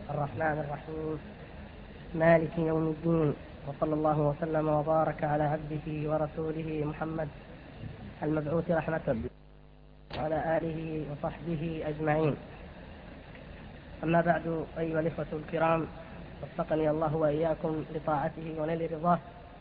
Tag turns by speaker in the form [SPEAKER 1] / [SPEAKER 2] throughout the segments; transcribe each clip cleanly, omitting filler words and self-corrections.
[SPEAKER 1] الرحمن الرحيم مالك يوم الدين، وصلى الله وسلم وبارك على عبده ورسوله محمد المبعوث رحمة وعلى آله وصحبه أجمعين. أما بعد، أيها الإخوة الكرام، وفقني الله وإياكم لطاعته ونيل رضاه.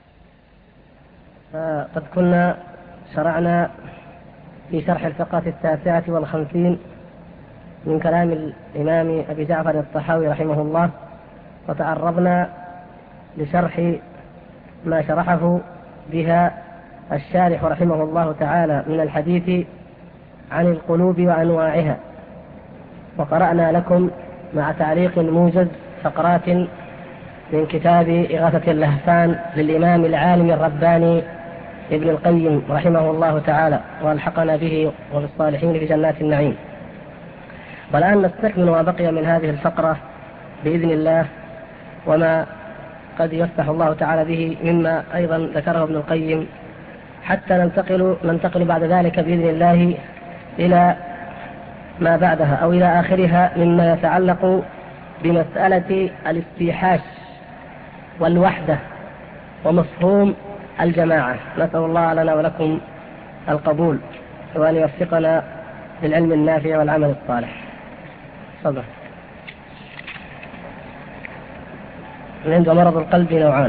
[SPEAKER 1] فقد كنا شرعنا في شرح الفقرة 59 من كلام الإمام أبي جعفر الطحاوي رحمه الله، وتعرضنا لشرح ما شرحه بها الشارح رحمه الله تعالى من الحديث عن القلوب وأنواعها، وقرأنا لكم مع تعليق موجز فقرات من كتاب إغاثة اللهفان للإمام العالم الرباني ابن القيم رحمه الله تعالى، والحقنا به وبالصالحين في جنات النعيم. والآن نستكمل ما بقي من هذه الفقرة بإذن الله، وما قد يفتح الله تعالى به مما أيضا ذكره ابن القيم، حتى ننتقل بعد ذلك بإذن الله إلى ما بعدها أو إلى آخرها مما يتعلق بمسألة الاستيحاش والوحدة ومفهوم الجماعة. نسأل الله لنا ولكم القبول، وأن يوفقنا للعلم النافع والعمل الصالح. تفضل. عند مرض القلب نوعان.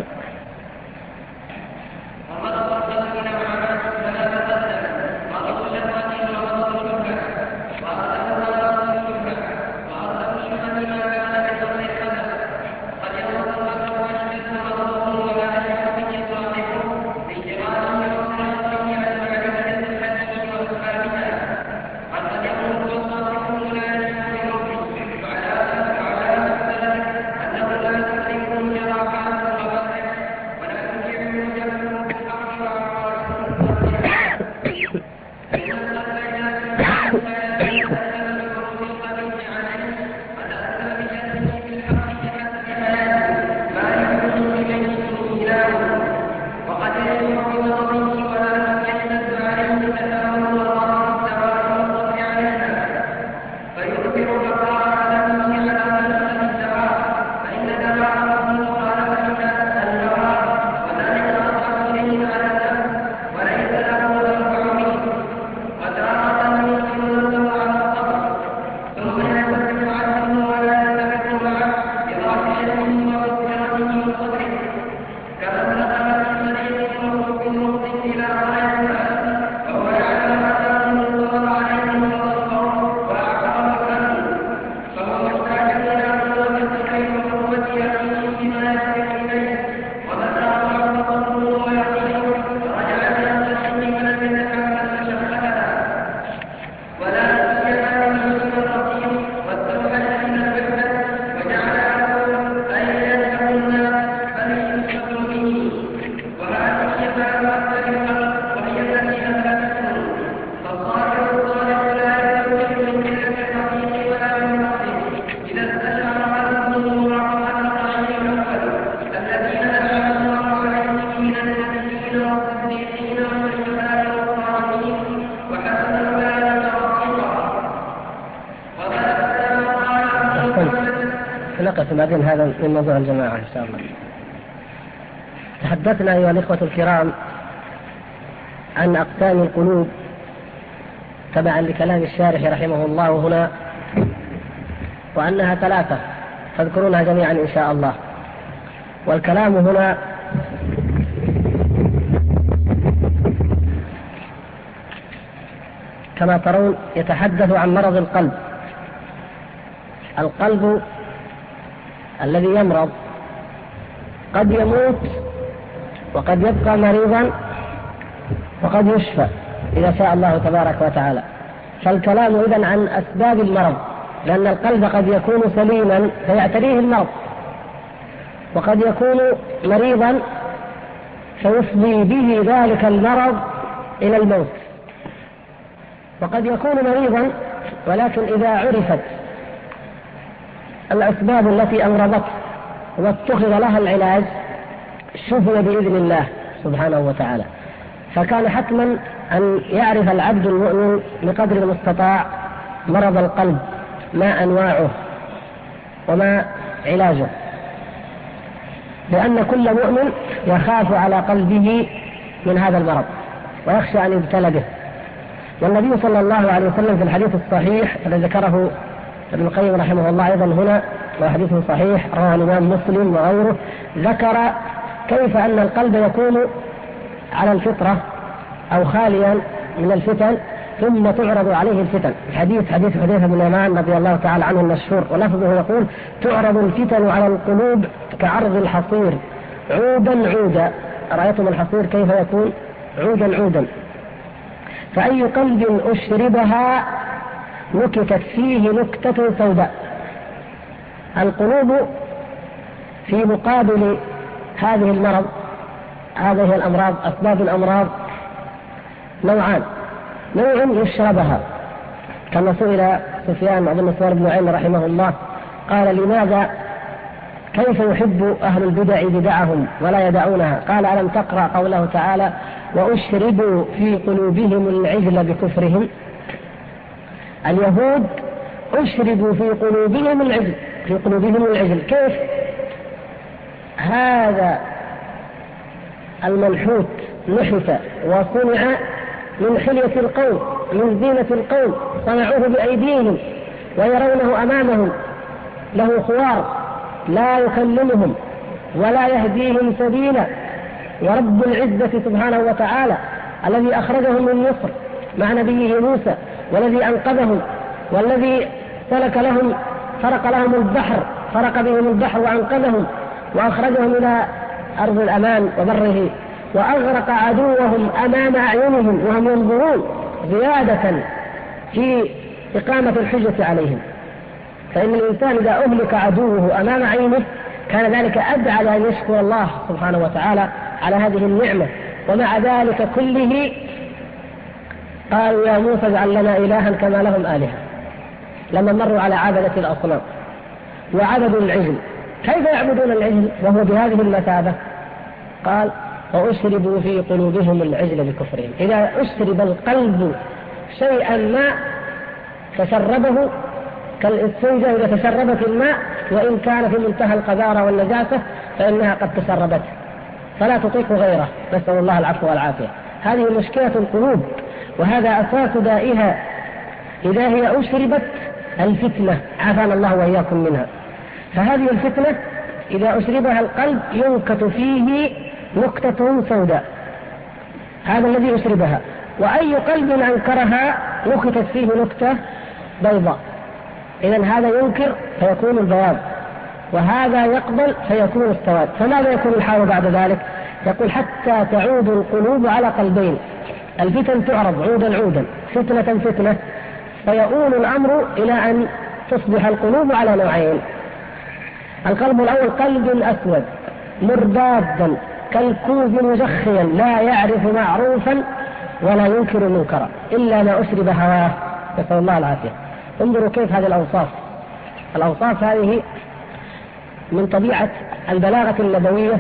[SPEAKER 1] بعدين هذا من موضوع الجماعة إن شاء الله. تحدثنا أيها الإخوة الكرام عن أقسام القلوب تبعا لكلام الشارح رحمه الله هنا، وأنها 3 تذكرونها جميعا إن شاء الله. والكلام هنا كما ترون يتحدث عن مرض القلب. القلب الذي يمرض قد يموت وقد يبقى مريضا وقد يشفى إذا شاء الله تبارك وتعالى. فالكلام إذن عن أسباب المرض، لأن القلب قد يكون سليما فيعتريه المرض، وقد يكون مريضا فيفضي به ذلك المرض إلى الموت، وقد يكون مريضا ولكن إذا عرفت الأسباب التي أمرضته واتخذ لها العلاج شفي بإذن الله سبحانه وتعالى. فكان حتما أن يعرف العبد المؤمن بقدر المستطاع مرض القلب، ما أنواعه وما علاجه، لأن كل مؤمن يخاف على قلبه من هذا المرض ويخشى أن يبتلى به. والنبي صلى الله عليه وسلم في الحديث الصحيح الذي ذكره ابن القيم رحمه الله أيضا هنا، وحديث صحيح رواه الإمام مسلم وغيره، ذكر كيف أن القلب يكون على الفطرة أو خاليا من الفتن ثم تعرض عليه الفتن. حديث حذيفة بن اليمان رضي الله تعالى عنه المشهور، ولفظه يقول: تعرض الفتن على القلوب كعرض الحصير عودا عودا. رأيتم الحصير كيف يكون؟ عودا عودا. فأي قلب أشربها نكتت فيه نكتة سوداء. القلوب في مقابل هذه الأمراض، أسباب الأمراض نوعان: نوع يشربها، كما سئل سفيان بن عيينة رحمه الله قال: لماذا كيف يحب أهل البدع بدعهم ولا يدعونها؟ قال: ألم تقرأ قوله تعالى: وأشربوا في قلوبهم العجل بكفرهم؟ اليهود أشربوا في قلوبهم العجل. كيف؟ هذا المنحوت نحت وصنع من حلية القوم، من زينة القوم، صنعوه بأيديهم ويرونه أمامهم، له خوار لا يكلمهم ولا يهديهم سبيلا. ورب العزة سبحانه وتعالى الذي أخرجهم من مصر مع نبيه موسى، والذي أنقذهم، والذي فرق لهم البحر، فرق بهم البحر وأنقذهم وأخرجهم إلى أرض الأمان وبره، وأغرق عدوهم أمام أعينهم وهم ينظرون، زيادة في إقامة الحجة عليهم. فإن الإنسان إذا أهلك عدوه أمام عينه كان ذلك أدعى لأن يشكر الله سبحانه وتعالى على هذه النعمة. ومع ذلك كله قالوا: يا موسى اجعل لنا إلها كما لهم آلهة. لما مروا على عبدة الأصنام وعبدوا العجل، كيف يعبدون العجل وهو بهذه المثابة؟ قال: وأشربوا في قلوبهم العجل بكفرهم. إذا أشرب القلب شيئا ما تشربه كالإسفنجة إذا تشربت الماء، وإن كان في منتهى القذارة والنجاسة فإنها قد تشربته فلا تطيق غيره، نسأل الله العفو والعافية. هذه مشكلة القلوب، وهذا أساس دائها إذا هي أشربت الفتنة، عافانا الله وإياكم منها. فهذه الفتنة إذا أشربها القلب ينكت فيه نكتة سوداء، هذا الذي أشربها. وأي قلب أنكرها نكتت فيه نكتة بيضاء. إذن هذا ينكر فيكون البياض، وهذا يقبل فيكون السواد. فماذا يكون الحال بعد ذلك؟ يقول: حتى تعود القلوب على قلبين. الفتن تعرض عودا عودا، فتنة فتنة، فيؤول الأمر إلى أن تصبح القلوب على نوعين. القلب الأول قلب أسود مربادا كالكوز مجخيا لا يعرف معروفا ولا ينكر منكرا إلا ما أشرب هواه، نسأل الله العافية. انظروا كيف هذه الأوصاف هذه من طبيعة البلاغة النبوية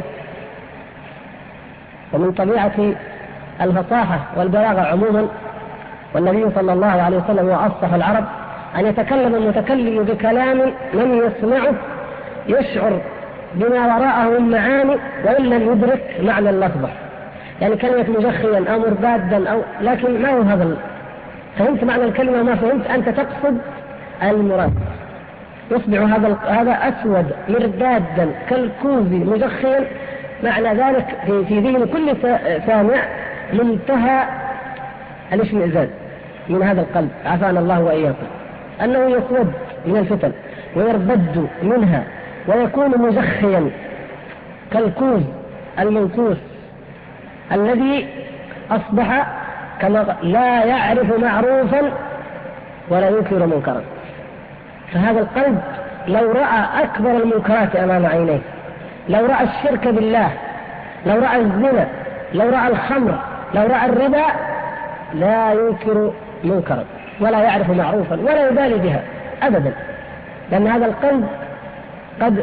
[SPEAKER 1] ومن طبيعة الفصاحة والبلاغة عموما. والنبي صلى الله عليه وسلم وأفصح العرب أن يتكلم المتكلم بكلام من يسمعه يشعر بما وراءه من معاني وإن لم يدرك معنى اللفظة. يعني كلمة مجخيا أو مربادا لكن ما هو هذا؟ فهمت معنى الكلمة ما فهمت، أنت تقصد المراد. يصبح هذا أسود مربادا كالكوز مجخيا، معنى ذلك في ذهن كل سامع منتهى الاشمئزاز من هذا القلب، عافانا الله وإياكم، أنه يسود من الفتن ويربد منها ويكون مجخيا كالكوز المنكوس الذي أصبح كما لا يعرف معروفا ولا ينكر منكرا. فهذا القلب لو رأى أكبر المنكرات أمام عينيه، لو رأى الشرك بالله، لو رأى الزنا، لو رأى الخمر، لو رأى الربا، لا ينكر منكرا ولا يعرف معروفا ولا يبالي بها أبدا، لأن هذا القلب قد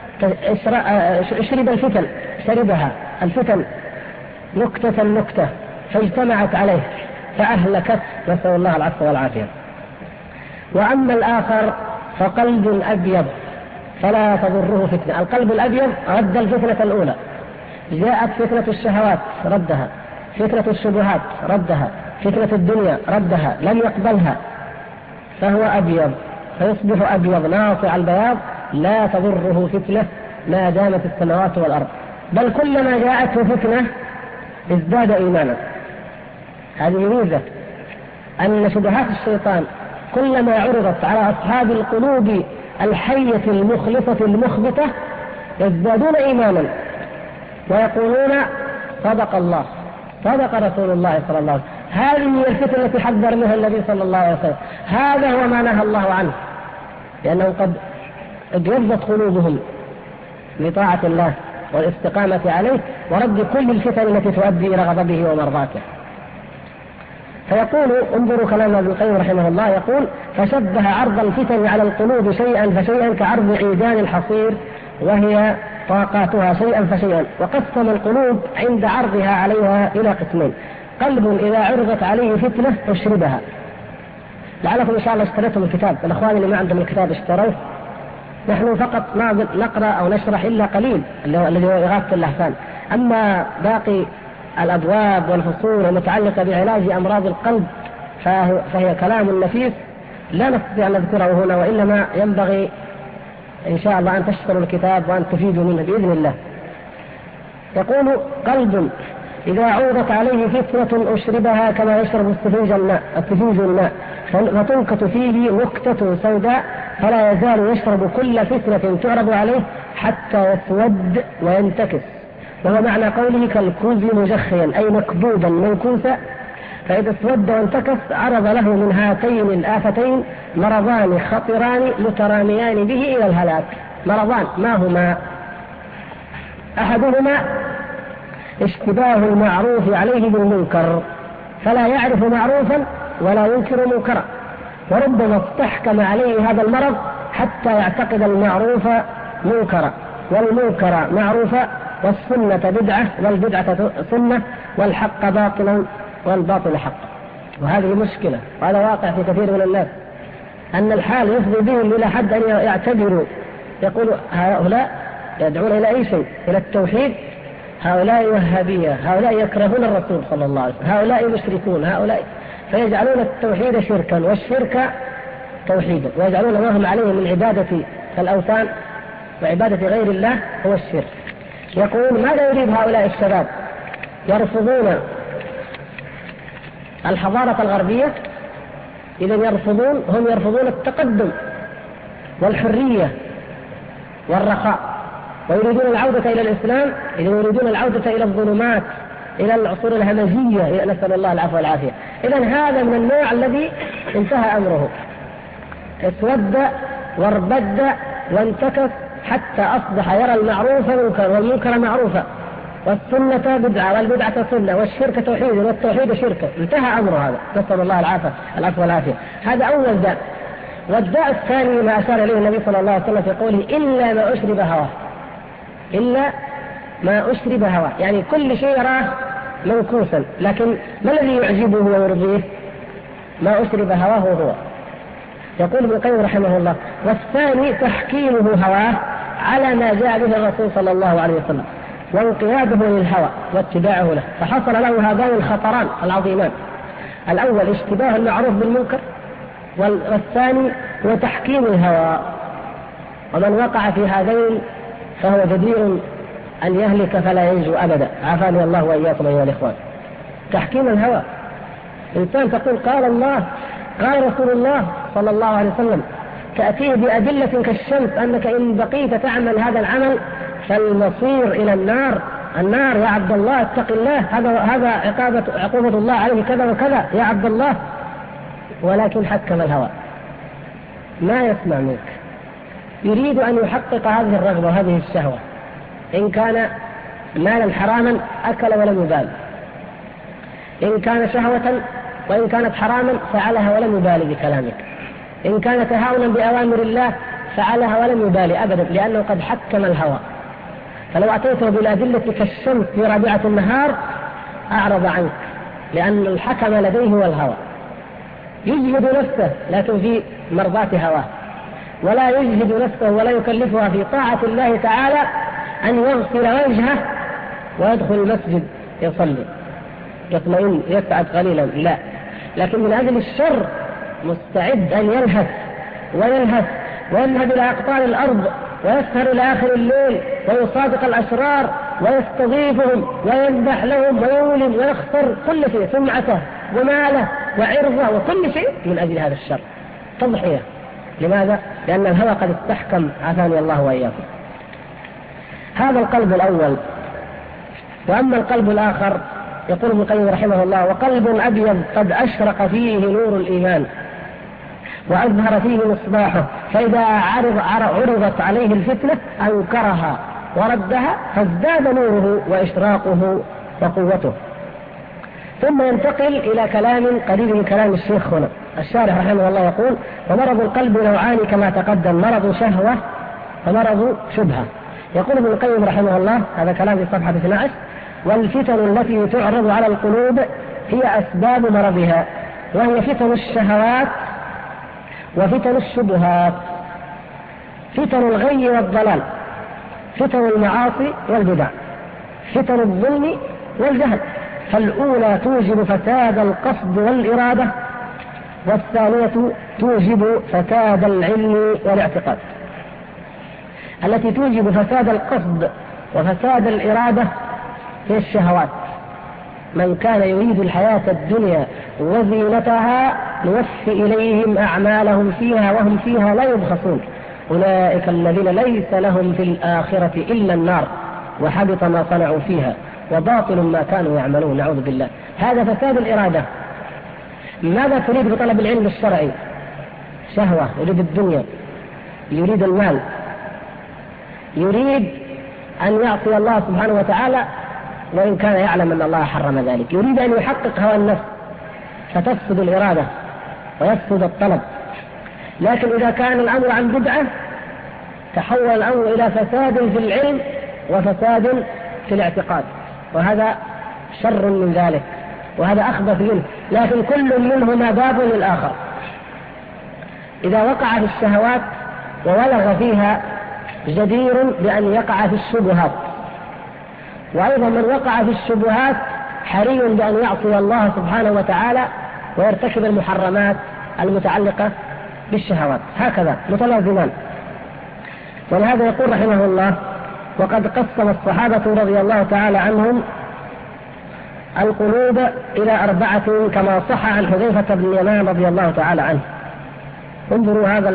[SPEAKER 1] شرب الفتن، شربها الفتن نكتة فاجتمعت عليه فأهلكت، نسأل الله العفو والعافية. وأما الآخر فقلب أبيض فلا تضره فتنة. القلب الأبيض رد الفتنة الأولى، جاءت فتنة الشهوات ردها، فتنة الشبهات ردها، فتنة الدنيا ردها، لم يقبلها، فهو أبيض، فيصبح أبيض ناصع البياض، لا تضره فتنة ما دامت السماوات والأرض، بل كلما جاءته فتنة ازداد إيمانا. هذه ميزة، أن شبهات الشيطان كلما عرضت على أصحاب القلوب الحية المخلصة المخبتة يزدادون إيمانا ويقولون صدق الله، صدق رسول الله صلى الله عليه وسلم. هذه هي الفتنة التي حذر منها النبي صلى الله عليه وسلم، هذا هو ما نهى الله عنه، لأنهم قد ابيضت قلوبهم لطاعة الله والاستقامة عليه ورد كل الفتن التي تؤدي إلى غضبه ومرضاته. فيقول، انظروا كلام ابن القيم رحمه الله، يقول: فشبه عرض الفتن على القلوب شيئا فشيئا كعرض عيدان الحصير وهي طاقاتها شيئا فشيئا، وقسم القلوب عند عرضها عليها إلى قسمين: قلب إذا عرضت عليه فتنة أشربها. لعلكم إن شاء الله اشتريتم الكتاب، الأخوان اللي ما عندهم الكتاب اشتروه، نحن فقط ما نقرأ أو نشرح إلا قليل الذي هو إغاثة اللهفان، أما باقي الأبواب والفصول المتعلقة بعلاج أمراض القلب فهي كلام نفيس لا نستطيع أن نذكره هنا، وإنما ينبغي إن شاء الله أن تشتروا الكتاب وأن تفيدوا منه بإذن الله. يقول: قلب إذا عوضت عليه فتنة أشربها كما يشرب السفنج الماء فتنكت فيه نكتة سوداء فلا يزال يشرب كل فتنة تعرض عليه حتى يسود وينتكس، وهو معنى قوله كالكوز مجخيا أي مكبودا منكوسا، فإذا اسود وانتكس عرض له من هاتين الآفتين مرضان خطران متراميان به إلى الهلاك. مرضان ما هما؟ أحدهما اشتباه المعروف عليه بالمنكر، فلا يعرف معروفا ولا ينكر منكرا، وربما استحكم عليه هذا المرض حتى يعتقد المعروف منكرا والمنكر معروفا والسنة بدعة والبدعة سنة والحق باطلا والباطل حق. وهذه مشكلة، وهذا واقع في كثير من الناس، أن الحال يفضي بهم إلى حد أن يعتبروا، يقولوا هؤلاء يدعون إلى أي شيء، إلى التوحيد، هؤلاء وهابية، هؤلاء يكرهون الرسول صلى الله عليه وسلم، هؤلاء مشركون، هؤلاء، فيجعلون التوحيد شركا والشرك توحيدا، ويجعلون ما هم عليه من عبادة الأوثان وعبادة غير الله هو الشرك. يقول: ماذا يريد هؤلاء الشباب؟ يرفضون الحضارة الغربية، إذا هم يرفضون التقدم والحرية والرخاء، ويريدون العودة إلى الإسلام، إذا يريدون العودة إلى الظلمات، إلى العصور الهمجية، نسأل الله العفو والعافية. إذا هذا من النوع الذي انتهى أمره، اسود واربد وانتكس حتى أصبح يرى المعروف منكر والمنكر معروفا والسنة بدعة والبدعة سنة والشرك توحيد والتوحيد شركة، انتهى أمره هذا، نسأل الله العفو والعافية. هذا أول داء. والداء الثاني ما أشار إليه النبي صلى الله عليه وسلم في قوله: إلا ما أشرب هواه، إلا ما أشرب هواه، يعني كل شيء يراه منكوسا، لكن ما الذي يعجبه ويرضيه؟ ما أشرب هواه هو. يقول ابن القيم رحمه الله: والثاني تحكيمه هواه على ما جاء به الرسول صلى الله عليه وسلم وانقياده للهوى واتباعه له، فحصل له هذان الخطران العظيمان: الأول اشتباه المعروف بالمنكر، والثاني هو تحكيم الهوى. ومن وقع في هذين فهو جدير أن يهلك فلا ينجو أبدا، عافاني الله وإياكم أيها الإخوان. تحكيم الهوى، إنسان تقول قال الله قال رسول الله صلى الله عليه وسلم، تأتيه بأدلة كالشمس أنك إن بقيت تعمل هذا العمل فالمصير إلى النار يا عبد الله اتق الله، هذا عقوبة الله عليه كذا وكذا يا عبد الله، ولكن حكم الهوى، ما يسمع منك، يريد أن يحقق هذه الرغبة وهذه الشهوة، إن كان مالا حراما أكل ولم يبال، إن كان شهوة وإن كانت حراما فعلها ولم يبالي بكلامك، إن كان تهاونا بأوامر الله فعلها ولم يبالي أبدا، لأنه قد حكم الهوى. فلو أتيته بالأدلة كالشمس في رابعة النهار أعرض عنك، لأن الحكم لديه هو الهوى، يجهد نفسه لكن في مرضاة هواه. ولا يجهد نفسه ولا يكلفها في طاعة الله تعالى أن يغسل وجهه ويدخل المسجد يصلي يطمئن يسعد قليلا، لا، لكن من أجل الشر مستعد أن يلهث ويذهب إلى أقطار الأرض ويسهر إلى آخر الليل ويصادق الأشرار ويستضيفهم ويذبح لهم ويولم ويخسر كل شيء، سمعته وماله وعرضه وكل شيء من أجل هذا الشر، تضحية. لماذا؟ لأن الهوى قد استحكم، عافاني الله وإياكم. هذا القلب الأول. وأما القلب الآخر يقول ابن القيم رحمه الله: وقلب أبيض قد أشرق فيه نور الإيمان وأظهر فيه مصباحه، فإذا عرضت عليه الفتنة أنكرها وردها فازداد نوره وإشراقه وقوته. ثم ينتقل إلى كلام قريب من كلام الشيخ هنا الشارح رحمه الله، يقول: ومرض القلب نوعان كما تقدم، مرض شهوة ومرض شبهة. يقول ابن القيم رحمه الله، هذا كلام في صفحة 12: والفتن التي تعرض على القلوب هي أسباب مرضها، وهي فتن الشهوات وفتن الشبهات، فتن الغي والضلال، فتن المعاصي والبدع، فتن الظلم والجهل. فالأولى توجب فساد القصد والإرادة، والثانية توجب فساد العلم والاعتقاد. التي توجب فساد القصد وفساد الإرادة هي الشهوات. من كان يريد الحياة الدنيا وزينتها نوفي إليهم أعمالهم فيها وهم فيها لا يبخسون، أولئك الذين ليس لهم في الآخرة إلا النار وحبط ما صنعوا فيها وباطل ما كانوا يعملون، نعوذ بالله. هذا فساد الإرادة. ماذا تريد بطلب العلم الشرعي؟ شهوة، يريد الدنيا، يريد المال، يريد أن يعصي الله سبحانه وتعالى وإن كان يعلم أن الله حرم ذلك، يريد أن يحقق هوى النفس فتفسد الإرادة ويفسد الطلب. لكن إذا كان الأمر عن بدعة تحول الأمر إلى فساد في العلم وفساد في الاعتقاد، وهذا شر من ذلك وهذا أخبث منه، لكن كل منهما باب للآخر. إذا وقع في الشهوات وولغ فيها جدير بأن يقع في الشبهات، وأيضا من وقع في الشبهات حري بأن يعصي الله سبحانه وتعالى ويرتكب المحرمات المتعلقة بالشهوات، هكذا متلازمان. ولهذا يقول رحمه الله: وقد قسم الصحابة رضي الله تعالى عنهم القلوب إلى 4 كما صح عن حذيفة بن اليمان رضي الله تعالى عنه. انظروا هذا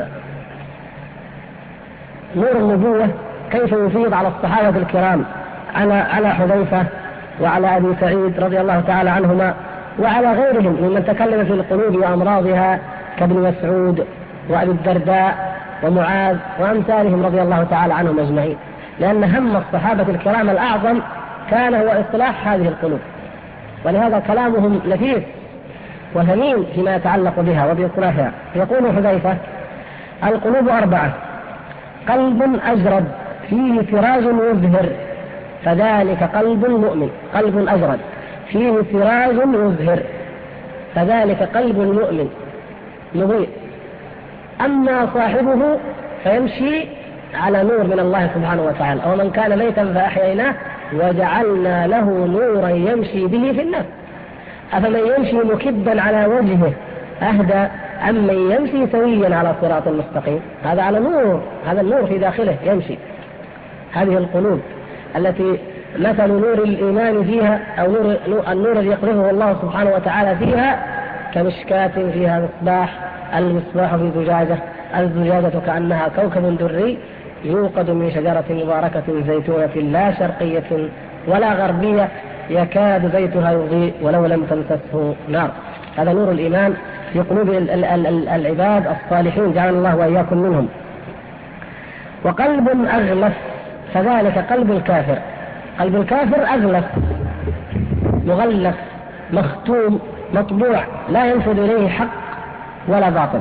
[SPEAKER 1] نور النبوة كيف يفيض على الصحابة الكرام، على حذيفة وعلى أبي سعيد رضي الله تعالى عنهما وعلى غيرهم ممن تكلم في القلوب وأمراضها كابن مسعود وأبي الدرداء ومعاذ وأمثالهم رضي الله تعالى عنهم أجمعين، لأن هم الصحابة الكرام الأعظم كان هو إصلاح هذه القلوب، ولهذا كلامهم لذيذ وثمين فيما يتعلق بها وبإصلاحها. يقول حذيفة: القلوب 4: قلب أجرد فيه سراج يزهر فذلك قلب مؤمن. قلب أجرد فيه سراج يزهر فذلك قلب مؤمن مضيء. أما صاحبه فيمشي على نور من الله سبحانه وتعالى. أو من كان ميتا فأحييناه وجعلنا له نورا يمشي به في الناس أفمن يمشي مكبا على وجهه أهدى أم من يمشي سويا على صراط مستقيم. هذا على نور، هذا النور في داخله يمشي. هذه القلوب التي مثل نور الإيمان فيها أو النور الذي يقذفه الله سبحانه وتعالى فيها كمشكاة فيها مصباح، المصباح في زجاجة، الزجاجة كأنها كوكب دري يوقد من شجرة مباركة زيتونة لا شرقية ولا غربية يكاد زيتها يضيء ولو لم تمسسه نار. هذا نور الإيمان في قلوب العباد الصالحين، جعل الله وإياكم منهم. وقلب أغلف فذلك قلب الكافر. قلب الكافر أغلف، مغلف، مختوم، مطبوع، لا ينفذ إليه حق ولا باطل.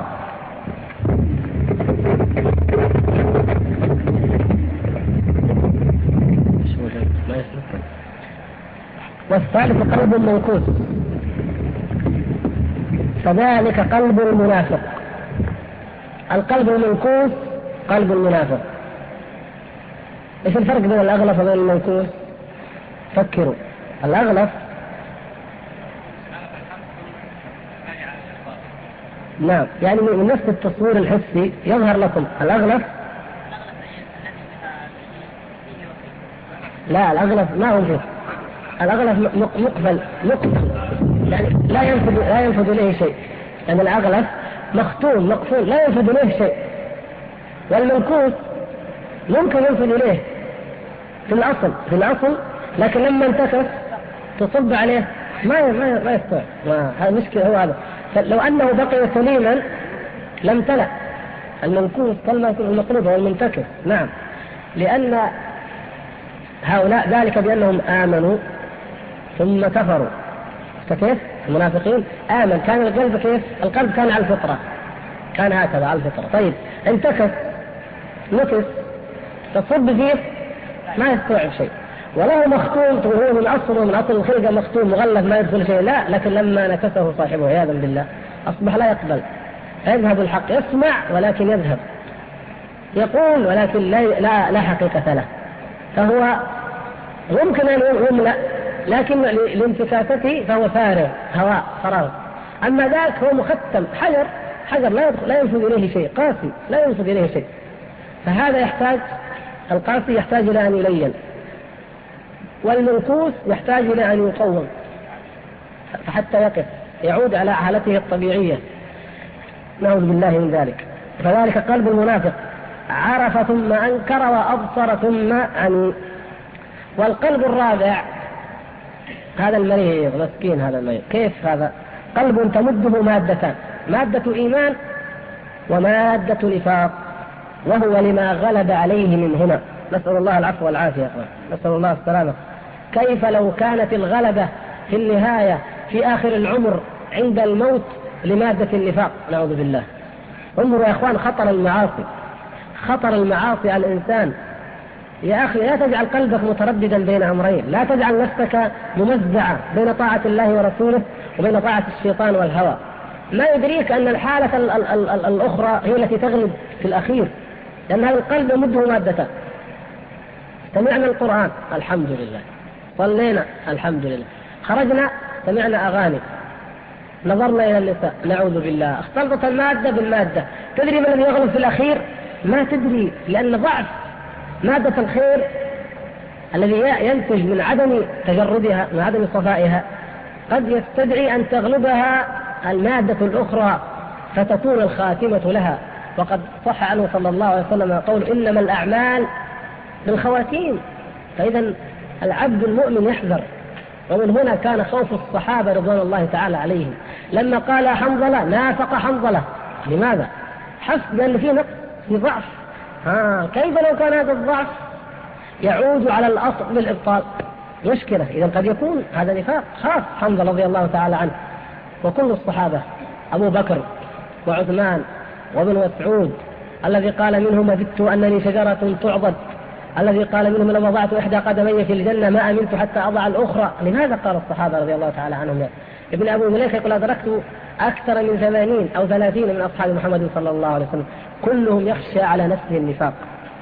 [SPEAKER 1] والثالث قلب منكوس فذلك قلب المنافق. القلب المنكوس قلب المنافق. ايش الفرق بين الأغلف وبين المنكوس؟ فكروا. الأغلف نعم، يعني من نفس التصوير الحسي يظهر لكم الأغلف. لا، الأغلف ما هو فيه. الأغلف مقبل يعني لا ينفذ إليه شيء، يعني الأغلف مختوم مقفول لا ينفذ إليه شيء. والمنكوس ممكن ينفذ إليه في الأصل، لكن لما انتكس تصب عليه ما يستطيع. هذا مشكلة. هو هذا لو أنه بقي سليما لم تلأ. المنكوس المقلوب هو المنتكس. نعم، لأن هؤلاء ذلك بأنهم آمنوا ثم كفروا. كيف المنافقين آمن كان القلب كيف؟ القلب كان على الفطرة، كان هكذا على الفطرة. طيب انتكس نكس تصب فيه ما يستوعب شيء. وله مختوم وهو من أصل الخلقة مختوم مغلف ما يدخل شيء، لا، لكن لما نكسه صاحبه عياذا بالله أصبح لا يقبل. يذهب الحق، يسمع ولكن يذهب، يقول ولكن لا حقيقة له. فهو يمكن أن يملأ لكن لانتكاسته فهو فارغ، هواء فراغ. أما ذاك هو مختم حجر لا ينفذ إليه شيء، قاسي لا ينفذ إليه شيء. فهذا يحتاج، القاسي يحتاج إلى أن يلين، والمنكوس يحتاج إلى أن يقوم فحتى يقف يعود على حالته الطبيعية. نعوذ بالله من ذلك. فذلك قلب المنافق، عرف ثم أنكر وأبصر ثم عمي. والقلب الرابع هذا المريض مسكين، هذا المريض كيف؟ هذا قلب تمده مادتان، مادة إيمان ومادة نفاق، وهو لما غلب عليه من هنا. نسأل الله العفو والعافية، نسأل الله السلامة. كيف لو كانت الغلبة في النهاية في آخر العمر عند الموت لمادة النفاق؟ نعوذ بالله. انظروا يا أخوان خطر المعاصي على الإنسان. يا أخي لا تجعل قلبك مترددا بين أمرين، لا تجعل نفسك ممزعة بين طاعة الله ورسوله وبين طاعة الشيطان والهوى. ما يدريك أن الحالة الأخرى هي التي تغلب في الأخير، لأن هذا القلب يمده مادة. سمعنا القرآن الحمد لله، صلينا الحمد لله، خرجنا سمعنا أغاني، نظرنا إلى النساء نعوذ بالله، اختلطت المادة بالمادة. تدري ما الذي يغلب في الأخير؟ ما تدري، لأن ضعف مادة الخير الذي ينتج من عدم تجردها، من عدم صفائها، قد يستدعي أن تغلبها المادة الأخرى فتكون الخاتمة لها. وقد صح عنه صلى الله عليه وسلم قول إنما الأعمال بالخواتيم. فإذا العبد المؤمن يحذر. ومن هنا كان خوف الصحابة رضوان الله تعالى عليهم لما قال حنظلة نافق حنظلة. لماذا؟ حسب لأن في نقص، في ضعف. كيف لو كان هذا الضعف يعود على الأصل بالإبطال؟ مشكلة. إذا قد يكون هذا نفاق. خاف حنظلة رضي الله تعالى عنه وكل الصحابة، أبو بكر وعثمان وابن مسعود الذي قال منهم وددت أنني شجرة تعضد، الذي قال منهم لو وضعت إحدى قدمي في الجنة ما أمنت حتى أضع الأخرى. لماذا قال الصحابة رضي الله تعالى عنهم؟ ابن أبو مليكة يقول أدركت أكثر من 80 أو 30 من أصحاب محمد صلى الله عليه وسلم كلهم يخشى على نفسه النفاق،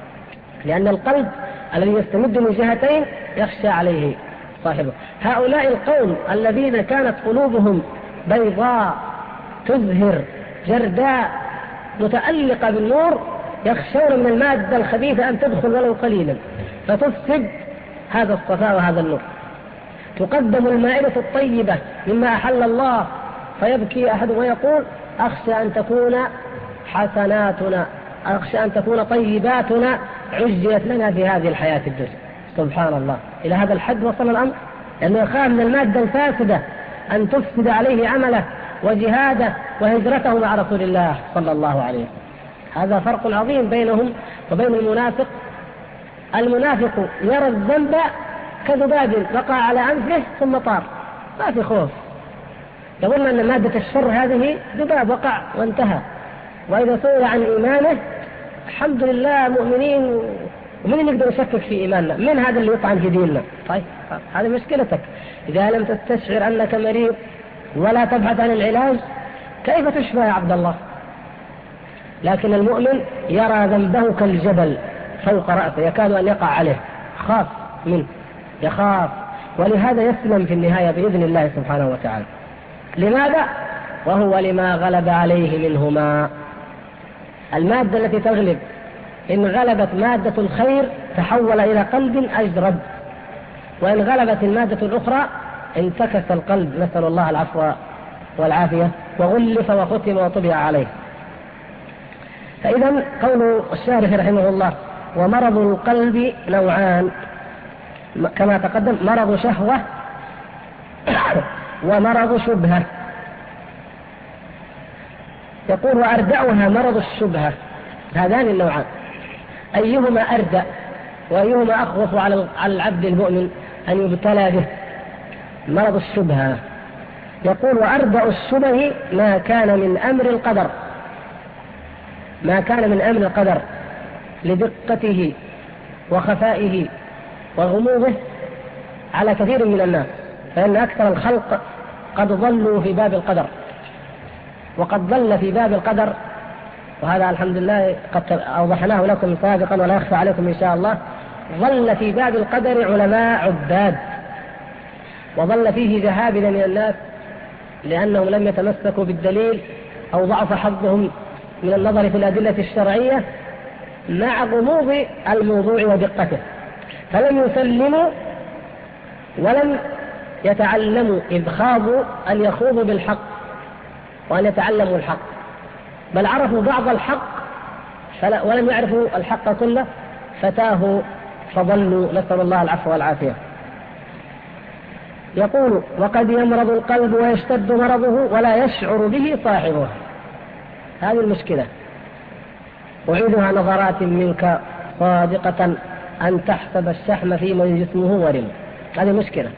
[SPEAKER 1] لأن القلب الذي يستمد من جهتين يخشى عليه صاحبه. هؤلاء القوم الذين كانت قلوبهم بيضاء تزهر جرداء متألقة بالنور يخشون من المادة الخبيثة أن تدخل ولو قليلا فتفسد هذا الصفاء وهذا النور. تقدم المائدة الطيبة مما أحل الله فيبكي أحد ويقول أخشى أن تكون حسناتنا، أخشى أن تكون طيباتنا عجلت لنا في هذه الحياة الدنيا. سبحان الله، إلى هذا الحد وصل الأمر، لأنه يخاف من المادة الفاسدة أن تفسد عليه عمله وجهاده وهجرته مع رسول الله صلى الله عليه وسلم. هذا فرق عظيم بينهم وبين المنافق. المنافق يرى الذنب كذباب وقع على أنفه ثم طار، ما في خوف، يظن أن مادة الشر هذه ذباب وقع وانتهى. وإذا سئل عن إيمانه الحمد لله مؤمنين، ومن يقدر يشكك في إيماننا؟ من هذا اللي يطعن في ديننا؟ طيب هذه مشكلتك. إذا لم تستشعر أنك مريض ولا تبحث عن العلاج كيف تشفى يا عبد الله؟ لكن المؤمن يرى ذنبه كالجبل فوق رأسه يكاد أن يقع عليه، خاف منه، يخاف، ولهذا يسلم في النهاية بإذن الله سبحانه وتعالى. لماذا؟ وهو لما غلب عليه منهما. المادة التي تغلب إن غلبت مادة الخير تحول إلى قلب أجرد، وإن غلبت المادة الأخرى انتكس القلب، نسأل الله العفو والعافية، وغلف وختم وطبع عليه. فإذا قول الشارح رحمه الله: ومرض القلب نوعان كما تقدم، مرض شهوة ومرض شبهة. يقول: وأردأها مرض الشبهة. هذان النوعان أيهما أردأ وأيهما أخوف على العبد المؤمن أن يبتلى به؟ مرض الشبهة. يقول: وأردأ الشبه ما كان من أمر القدر، ما كان من أمر القدر لدقته وخفائه وغموضه على كثير من الناس، فإن أكثر الخلق قد ضلوا في باب القدر، وقد ضل في باب القدر، وهذا الحمد لله قد أوضحناه لكم سابقا ولا يخفى عليكم إن شاء الله. ضل في باب القدر علماء عباد، وضل فيه جهابذة من الناس لأنهم لم يتمسكوا بالدليل أو ضعف حظهم من النظر في الأدلة الشرعية مع غموض الموضوع ودقته، فلم يسلموا ولم يتعلموا، إذ خاضوا أن يخوضوا بالحق وأن يتعلموا الحق، بل عرفوا بعض الحق ولم يعرفوا الحق كله فتاهوا فضلوا، نسأل الله العفو والعافية. يقول: وقد يمرض القلب ويشتد مرضه ولا يشعر به صاحبه. هذه المشكلة. أعيدها نظرات منك صادقة أن تحسب الشحم في من جسمه ورم. هذه مشكلة.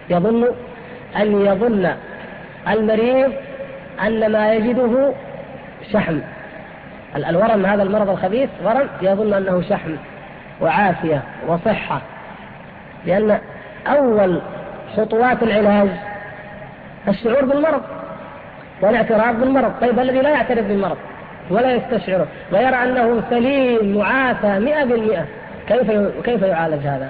[SPEAKER 1] يظن المريض أن ما يجده شحم. الورم هذا المرض الخبيث ورم، يظن أنه شحم وعافية وصحة، لأن أول خطوات العلاج الشعور بالمرض والاعتراف بالمرض. طيب الذي لا يعترف بالمرض ولا يستشعره ويرى أنه سليم معافى 100%، كيف يعالج هذا؟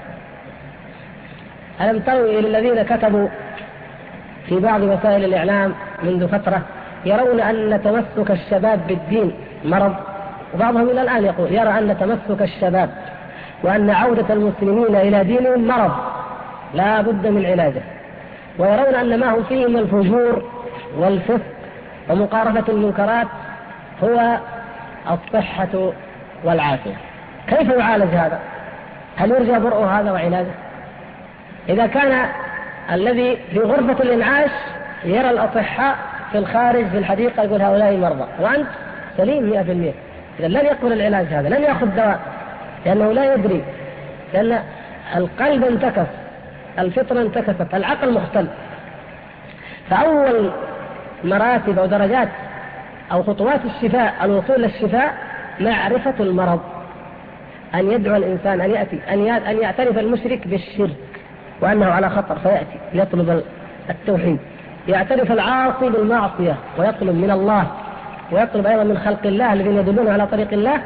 [SPEAKER 1] ألم تروا إلى الذين كتبوا في بعض وسائل الإعلام منذ فترة يرون أن تمسك الشباب بالدين مرض، وبعضهم إلى الآن يقول يرى أن تمسك الشباب وأن عودة المسلمين إلى دينهم مرض لا بد من علاجه، ويرون أن ما هم فيه من الفجور والفسق ومقارفة المنكرات هو الصحة والعافية. كيف يعالج هذا؟ هل يرجى برء هذا وعلاجه؟ إذا كان الذي في غرفة الإنعاش يرى الأصحاء في الخارج في الحديقة يقول هؤلاء مرضى وأنت سليم 100%، إذا لن يقبل العلاج هذا، لن يأخذ دواء، لأنه لا يدري، لأن القلب انتكس، الفطرة انتكست، العقل مختل. فأول مراتب أو درجات أو خطوات الشفاء، الوصول للشفاء، معرفة المرض. أن يدعو الإنسان أن يأتي أن يعترف المشرك بالشرك وأنه على خطر فيأتي يطلب التوحيد، يعترف العاصي بالمعصية ويطلب من الله، ويطلب أيضا من خلق الله الذين يدلون على طريق الله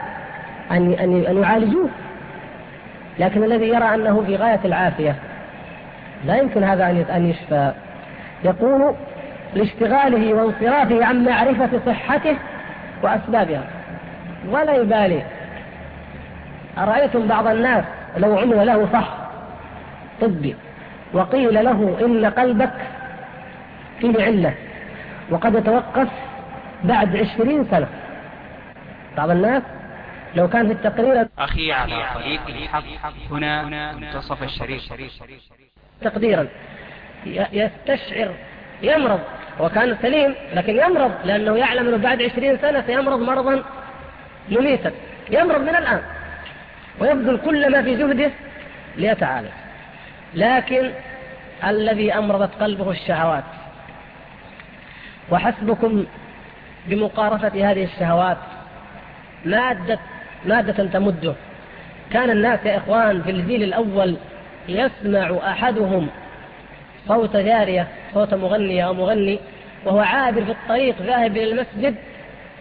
[SPEAKER 1] أن يعالجوه. لكن الذي يرى أنه في غاية العافية لا يمكن هذا أن يشفى. يقول: لاشتغاله وانصرافه عن معرفة صحته وأسبابها، ولا يبالي. أرأيتم بعض الناس لو عمل له فحص طبي وقيل له إن قلبك فيه علة وقد يتوقف بعد 20 سنة، بعض الناس لو كان في التقرير
[SPEAKER 2] أخي على طريق الحق هنا منتصف الشريف
[SPEAKER 1] تقديرا يستشعر يمرض وكان سليم، لكن يمرض لأنه يعلم أنه بعد 20 سنة سيمرض مرضا مميتا، يمرض من الآن ويبذل كل ما في جهده ليتعالج. لكن الذي أمرضت قلبه الشهوات، وحسبكم بمقارفة هذه الشهوات مادة تمده. كان الناس يا إخوان في الجيل الأول يسمع أحدهم صوت جارية، صوت مغنية أو مغني، وهو عابر في الطريق ذاهب إلى المسجد،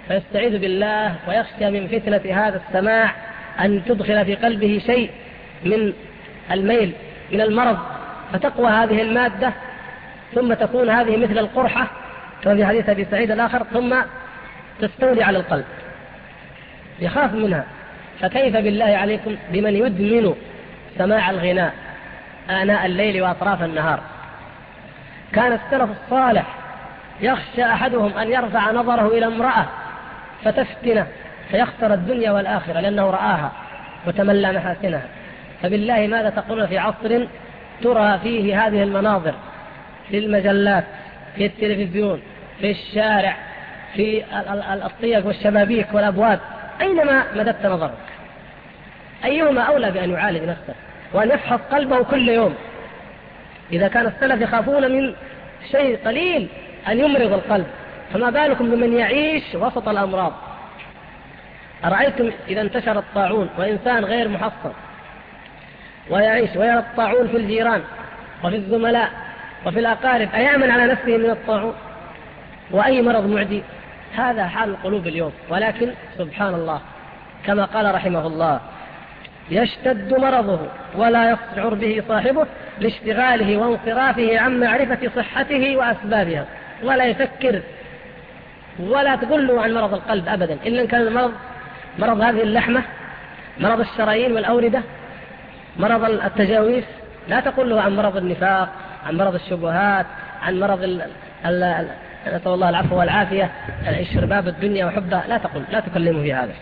[SPEAKER 1] فيستعيذ بالله ويخشى من فتنة هذا السماع أن تدخل في قلبه شيء من الميل من المرض، فتقوى هذه المادة ثم تكون هذه مثل القرحة كما في حديث أبي سعيد الآخر، ثم تستولي على القلب يخاف منها. فكيف بالله عليكم بمن يدمن سماع الغناء آناء الليل وأطراف النهار؟ كان السلف الصالح يخشى أحدهم أن يرفع نظره إلى امرأة فتفتنه فيخسر الدنيا والآخرة لأنه رآها وتملى محاسنها. فبالله ماذا تقولون في عصر ترى فيه هذه المناظر في المجلات، في التلفزيون، في الشارع، في الطيق والشبابيك والأبواب؟ أينما مددت نظرك أيهما أولى بأن يعالج نفسه وأن يفحص قلبه كل يوم؟ إذا كان السلف يخافون من شيء قليل أن يمرض القلب، فما بالكم بمن يعيش وسط الأمراض؟ أرأيتم إذا انتشر الطاعون وإنسان غير محصن ويعيش ويرى الطاعون في الجيران وفي الزملاء وفي الأقارب، أيأمن على نفسه من الطاعون وأي مرض معدي؟ هذا حال القلوب اليوم. ولكن سبحان الله كما قال رحمه الله: يشتد مرضه ولا يشعر به صاحبه لاشتغاله وانصرافه عن معرفة صحته وأسبابها، ولا يفكر ولا تقول له عن مرض القلب أبدا، إلا إن كان المرض مرض هذه اللحمة، مرض الشرايين والأوردة، مرض التجاويف. لا تقول له عن مرض النفاق، عن مرض الشبهات، عن مرض نسأل الله العفو والعافية، الشرباب الدنيا وحبها. لا تكلمه في هذا،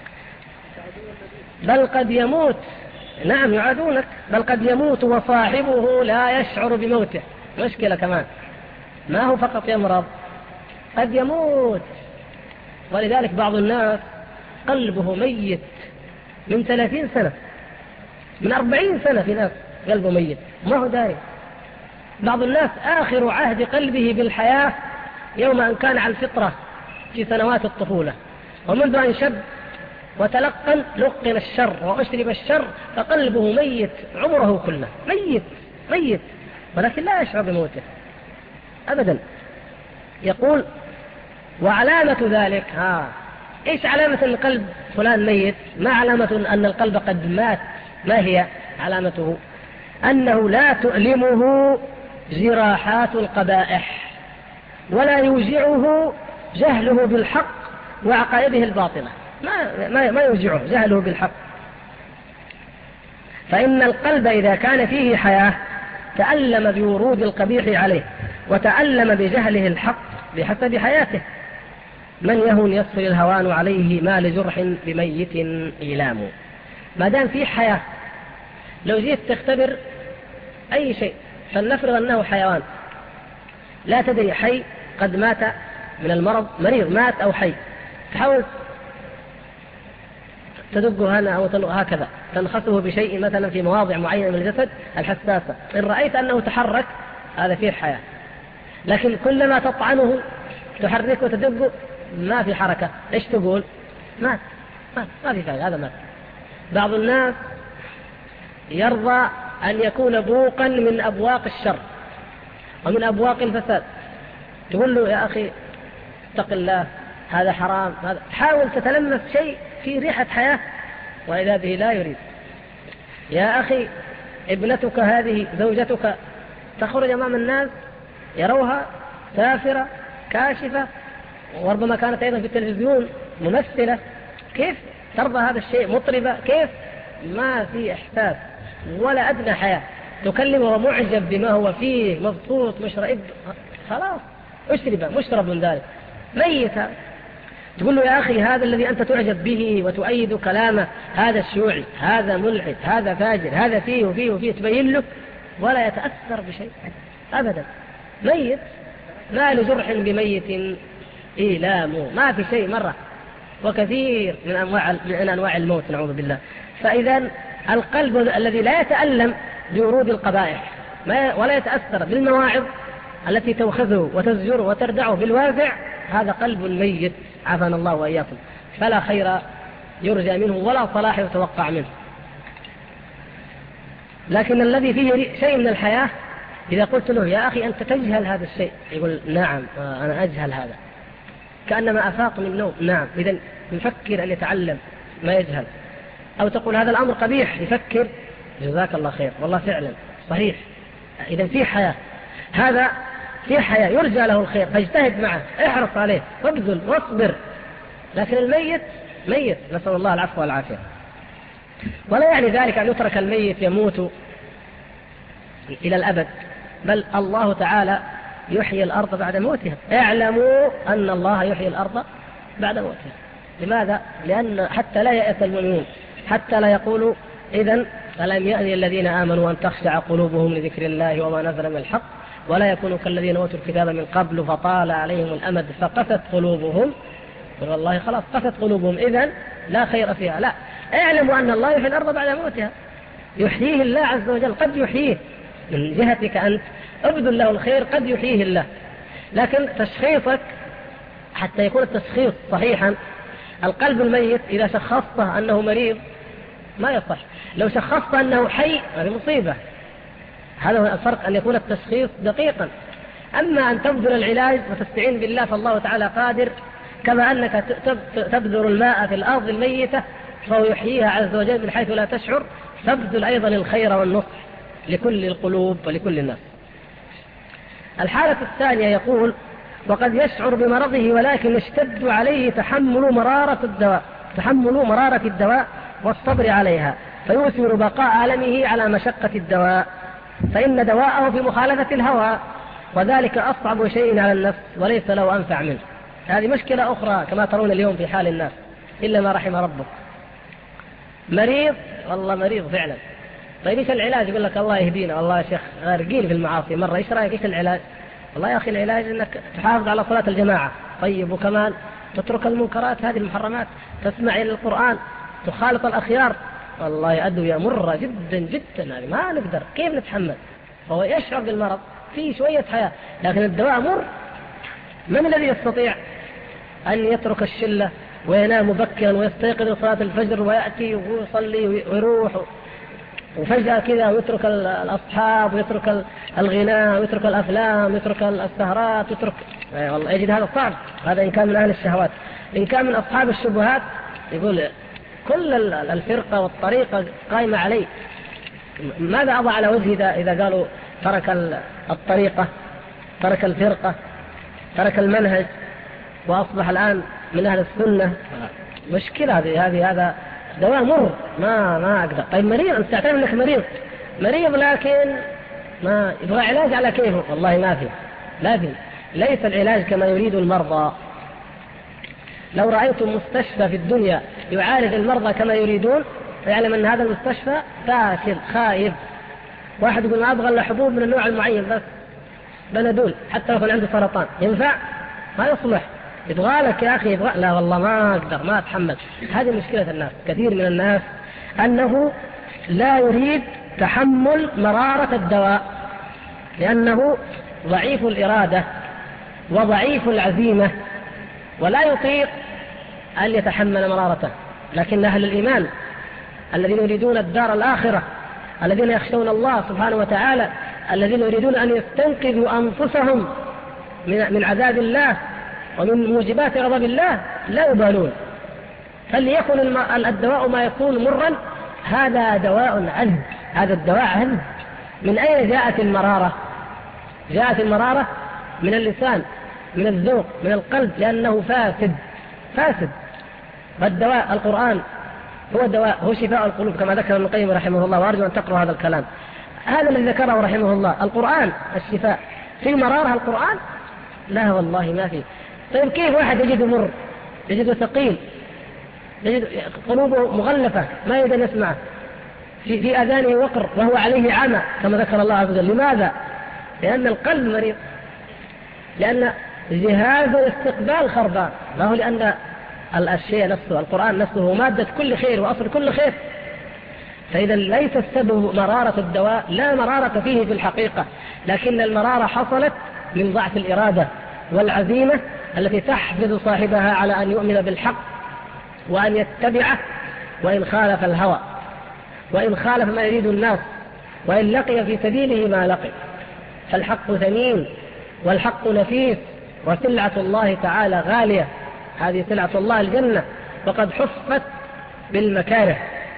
[SPEAKER 1] بل قد يموت. نعم يعادونك، بل قد يموت وصاحبه لا يشعر بموته. مشكلة كمان، ما هو فقط يمرض، قد يموت. ولذلك بعض الناس قلبه ميت من 30 سنة، من 40 سنة في ناس قلبه ميت ما هو داري. بعض الناس آخر عهد قلبه بالحياة يوم أن كان على الفطرة في سنوات الطفولة، ومنذ أن شب وتلقن لقن الشر وأشرب الشر، فقلبه ميت عمره كله، ميت ولكن لا يشعر بموته أبدا. يقول: وعلامة ذلك، إيش علامة أن القلب فلان ميت؟ ما علامة أن القلب قد مات؟ ما هي علامته؟ أنه لا تؤلمه جراحات القبائح، ولا يوجعه جهله بالحق وعقائده الباطلة. ما يوجعه جهله بالحق. فإن القلب إذا كان فيه حياة تألم بورود القبيح عليه، وتألم بجهله الحق بحسب حياته. من يهون يصفر الهوان عليه، ما لجرح بميت إيلام. ما دام فيه حياة، لو جيت تختبر أي شيء، فلنفرض أنه حيوان لا تدري، حي قد مات من المرض، مريض مات أو حي، تحاول تدقه هنا أو هكذا، تنخسه بشيء مثلا في مواضع معينة من الجسد الحساسة، إن رأيت أنه تحرك هذا فيه حياة. لكن كلما تطعنه تحركه وتدقه ما في حركة، إيش تقول؟ مات. ما في فائدة، هذا مات. بعض الناس يرضى أن يكون بوقا من أبواق الشر ومن أبواق الفساد، تقول له: يا أخي اتق الله، هذا حرام، هذا. حاول تتلمس شيء في ريحة حياة، وإذا به لا يريد. يا أخي ابنتك هذه، زوجتك، تخرج أمام الناس يروها سافرة كاشفة، وربما كانت أيضا في التلفزيون ممثلة، كيف ترضى هذا الشيء؟ مطربة، كيف؟ ما في إحساس ولا أدنى حياة. تكلمه ومعجب بما هو فيه، مبسوط، مشرب، خلاص مشرب من ذلك، ميت. تقول له: يا أخي هذا الذي أنت تعجب به وتؤيد كلامه، هذا الشيوعي، هذا ملحد، هذا فاجر، هذا فيه وفيه وفيه، تبين له ولا يتأثر بشيء أبدا، ميت. ما لجرح بميت إيلام، ما في شيء مرة. وكثير من أنواع الموت نعوذ بالله. فإذا القلب الذي لا يتألم بورود القبائح ولا يتأثر بالمواعظ التي توخذه وتزجره وتردعه بالوازع، هذا قلب ميت، عافانا الله وإياكم. فلا خير يرجى منه ولا صلاح يتوقع منه. لكن الذي فيه شيء من الحياة، إذا قلت له: يا أخي أنت تجهل هذا الشيء، يقول: نعم أنا أجهل هذا. كأنما أفاق من نوم. نعم، إذن يفكر أن يتعلم ما يجهل. أو تقول هذا الأمر قبيح، يفكر جزاك الله خير والله فعلا صحيح. إذن في حياة، هذا في حياة يرجى له الخير، فاجتهد معه، احرص عليه وابذل واصبر. لكن الميت ميت، نسأل الله العفو والعافية. ولا يعني ذلك أن يترك الميت يموت إلى الأبد، بل الله تعالى يحيي الأرض بعد موتها. اعلموا أن الله يحيي الأرض بعد موتها. لماذا؟ لأن حتى لا يأس المؤمنون، حتى لا يقولوا إذن ألم يأن الذين آمنوا أن تخشع قلوبهم لذكر الله وما نزل من الحق ولا يكونوا كالذين أوتوا الكتاب من قبل فطال عليهم الأمد فقست قلوبهم. والله خلاص قست قلوبهم، إذن لا خير فيها. لا، اعلموا أن الله يحيي الأرض بعد موتها. يحييه الله عز وجل، قد يحييه من جهتك أنت، ابذل له الخير، قد يحييه الله. لكن تشخيصك حتى يكون التشخيص صحيحا، القلب الميت إذا شخصته أنه مريض ما يصح، لو شخصت أنه حي هذه مصيبة. هذا هو الفرق، أن يكون التشخيص دقيقا. أما أن تبذل العلاج وتستعين بالله فالله تعالى قادر، كما أنك تبذل الماء في الأرض الميتة فهو يحييها عز وجل من حيث لا تشعر، تبذل أيضا الخير والنصح لكل القلوب ولكل الناس. الحالة الثانية يقول وقد يشعر بمرضه ولكن يشتد عليه تحمل مرارة الدواء والصبر عليها، فيؤثر بقاء ألمه على مشقة الدواء، فإن دواءه في مخالفة الهوى، وذلك أصعب شيء على النفس وليس له أنفع منه. هذه مشكلة أخرى كما ترون اليوم في حال الناس إلا ما رحم ربك. مريض، والله مريض فعلا، طيب ايش العلاج؟ يقول لك الله يهدينا، والله يا شيخ غارقين في المعاصي مرة، ايش رأيك ايش العلاج؟ والله يا أخي العلاج أنك تحافظ على صلاة الجماعة، طيب وكمان تترك المنكرات هذه المحرمات، تسمع إلى القرآن، تخالط الأخيار. والله أدوية مرة جدا جدا، يعني ما نقدر كيف نتحمل. فهو يشعر بالمرض في شوية حياة، لكن الدواء مر. من الذي يستطيع أن يترك الشلة وينام مبكرا ويستيقظ لصلاة الفجر ويأتي ويصلي ويروح وفجأة كذا ويترك الأصحاب ويترك الغناء ويترك الأفلام ويترك السهرات ويترك؟ والله يجد هذا صعب. هذا إن كان من أهل الشهوات. إن كان من أصحاب الشبهات يقول كل الفرقة والطريقة قائمة عليه. ماذا أضع على وجهه إذا قالوا ترك الطريقة، ترك الفرقة، ترك المنهج وأصبح الآن من أهل السنة؟ مشكلة هذا دواء مر، ما أقدر. طيب مريض، أنت تعتبر أنك مريض لكن ما يبغى علاج على كيفه، والله ما في. ليس العلاج كما يريد المرضى. لو رأيتم مستشفى في الدنيا يعالج المرضى كما يريدون فيعلم أن هذا المستشفى فاشل خائف. واحد يقول ما أبغى إلا حبوب من النوع المعين بس، بنادول، حتى لو كان عنده سرطان ينفع؟ ما يصلح. يبغى لك يا أخي، لا والله ما أقدر، ما أتحمل. هذه مشكلة الناس، كثير من الناس أنه لا يريد تحمل مرارة الدواء لأنه ضعيف الإرادة وضعيف العزيمة ولا يطيق أن يتحمل مرارته. لكن أهل الإيمان الذين يريدون الدار الآخرة، الذين يخشون الله سبحانه وتعالى، الذين يريدون أن يستنقذوا أنفسهم من عذاب الله ومن موجبات غضب الله، لا يبالون. فليكن الدواء ما يكون مرا، هذا دواء عذب، هذا الدواء عذب. من أين جاءت المرارة؟ جاءت المرارة من اللسان، من الذوق، من القلب، لأنه فاسد. والدواء القرآن هو دواء، هو شفاء القلوب كما ذكر ابن القيم رحمه الله، وأرجو أن تقرأوا هذا الكلام. هذا الذي ذكره رحمه الله، القرآن الشفاء. في مرارة القرآن؟ لا والله ما في. طيب كيف واحد يجد مر، يجد ثقيل، يجد قلوبه مغلفة ما يقدر يسمع، في أذانه وقر وهو عليه عمى كما ذكر الله عز وجل؟ لماذا؟ لأن القلب مريض، لأن جهاز الاستقبال خربان. ما هو لأن الشيء نفسه، القرآن نفسه هو مادة كل خير وأصل كل خير. فإذا ليس السبب مرارة الدواء، لا مرارة فيه في الحقيقة، لكن المرارة حصلت من ضعف الإرادة والعزيمة التي تحفز صاحبها على أن يؤمن بالحق وأن يتبعه وإن خالف الهوى، وإن خالف ما يريد الناس، وإن لقي في سبيله ما لقي. فالحق ثمين والحق نفيس وسلعة الله تعالى غالية، هذه سلعة الله الجنة، وقد حفت بالمكاره.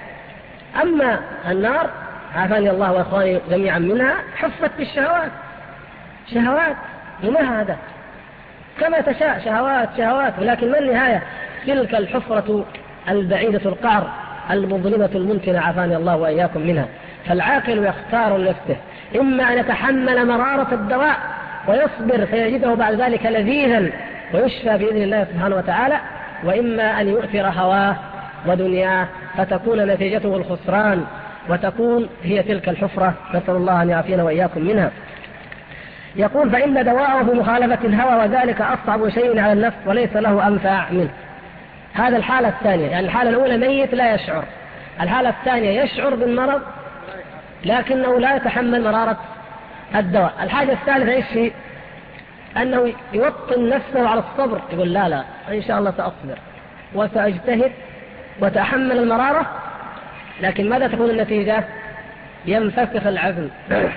[SPEAKER 1] أما النار عافاني الله وإخواني جميعا منها حفت بالشهوات، شهوات ممهدة كما تشاء، شهوات، ولكن ما النهاية؟ تلك الحفرة البعيدة القعر المظلمة الممتنة عافاني الله وإياكم منها. فالعاقل يختار لنفسه، إما أن يتحمل مرارة الدواء ويصبر فيجده بعد ذلك لذيذا ويشفى بإذن الله سبحانه وتعالى، وإما أن يؤثر هواه ودنياه فتكون نتيجته الخسران وتكون هي تلك الحفرة، نسأل الله أن يعافينا وإياكم منها. يقول: فإن دواءه مخالفة الهوى، وذلك أصعب شيء على النفس وليس له أنفع منه. هذا الحالة الثانية، يعني الحالة الأولى ميت لا يشعر، الحالة الثانية يشعر بالمرض لكنه لا يتحمل مرارة الدواء. الحاجة الثالثة إيش؟ أنه يوطن نفسه على الصبر، يقول لا إن شاء الله سأصبر وسأجتهد وتحمل المرارة، لكن ماذا تكون النتيجة؟ ينفسخ العزم.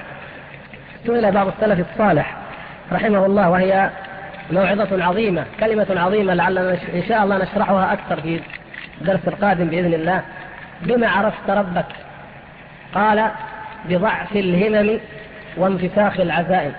[SPEAKER 1] سئل بعض السلف الصالح رحمه الله، وهي موعظة عظيمة، كلمة عظيمة لعلنا إن شاء الله نشرحها أكثر في الدرس القادم بإذن الله: بما عرفت ربك؟ قال: بضعف الهمم وانفساخ العزائم،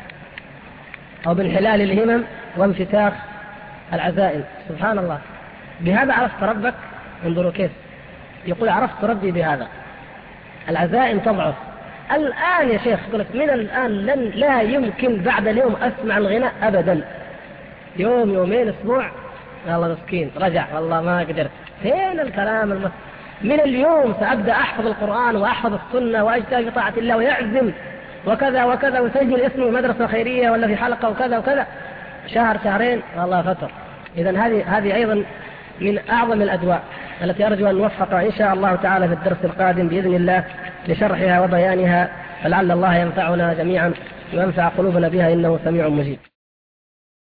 [SPEAKER 1] أو بانحلال الهمم وانفساخ العزائم. سبحان الله، بهذا عرفت ربك. انظروا كيف يقول: عرفت ربي بهذا. العزائم تضعف. الآن يا شيخ يقول لك من الآن لا يمكن بعد اليوم أسمع الغناء أبدا، يوم يومين أسبوع والله مسكين رجع والله ما قدرت. فين الكلام من اليوم سأبدأ أحفظ القرآن وأحفظ السنة وأجتهد في طاعة الله، ويعزم وكذا وكذا، وسجل اسمي في مدرسة خيرية ولا في حلقة وكذا وكذا، شهر شهرين والله فتر. إذن هذه أيضا من أعظم الأدواء التي أرجو أن نوفق إن شاء الله تعالى في الدرس القادم بإذن الله لشرحها وبيانها، فلعل الله ينفعنا جميعا وينفع قلوبنا بها إنه سميع مجيب.